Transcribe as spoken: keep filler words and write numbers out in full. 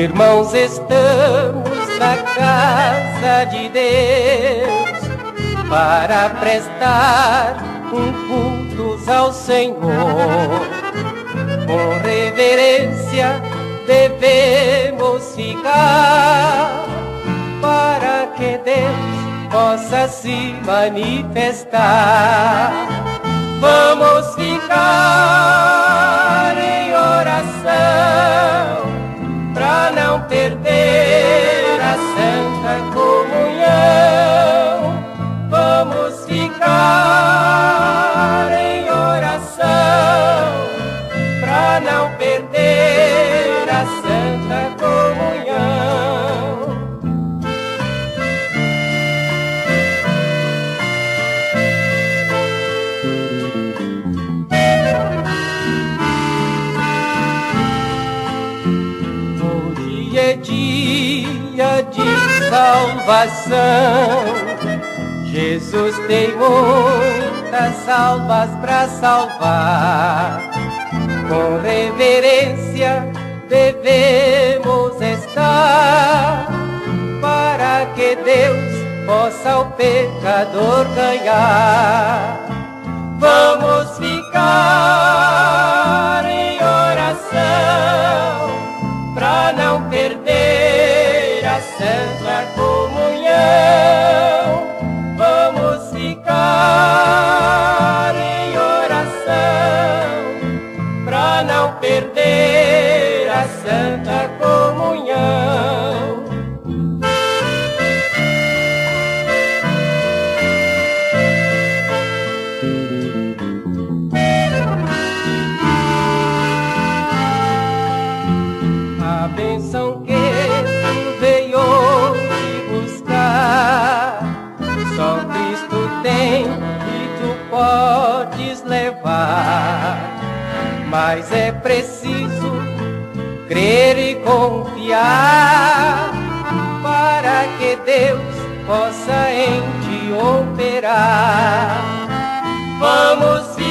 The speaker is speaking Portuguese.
Irmãos, estamos na casa de Deus para prestar um culto ao Senhor. Com reverência devemos ficar para que Deus possa se manifestar. Vamos ficar em oração para não perder a santa comunhão. Vamos ficar em oração para não perder a santa comunhão. Hoje é dia de salvação. Jesus tem muitas almas para salvar. Com reverência devemos estar para que Deus possa o pecador ganhar. Vamos ficar em oração para não perder a santa comunhão. Vamos ficar em oração para não perder a santa comunhão. A bênção que tu veio hoje buscar, só Cristo tem e tu podes levar. Mas é preciso crer e confiar para que Deus possa em ti operar. Vamos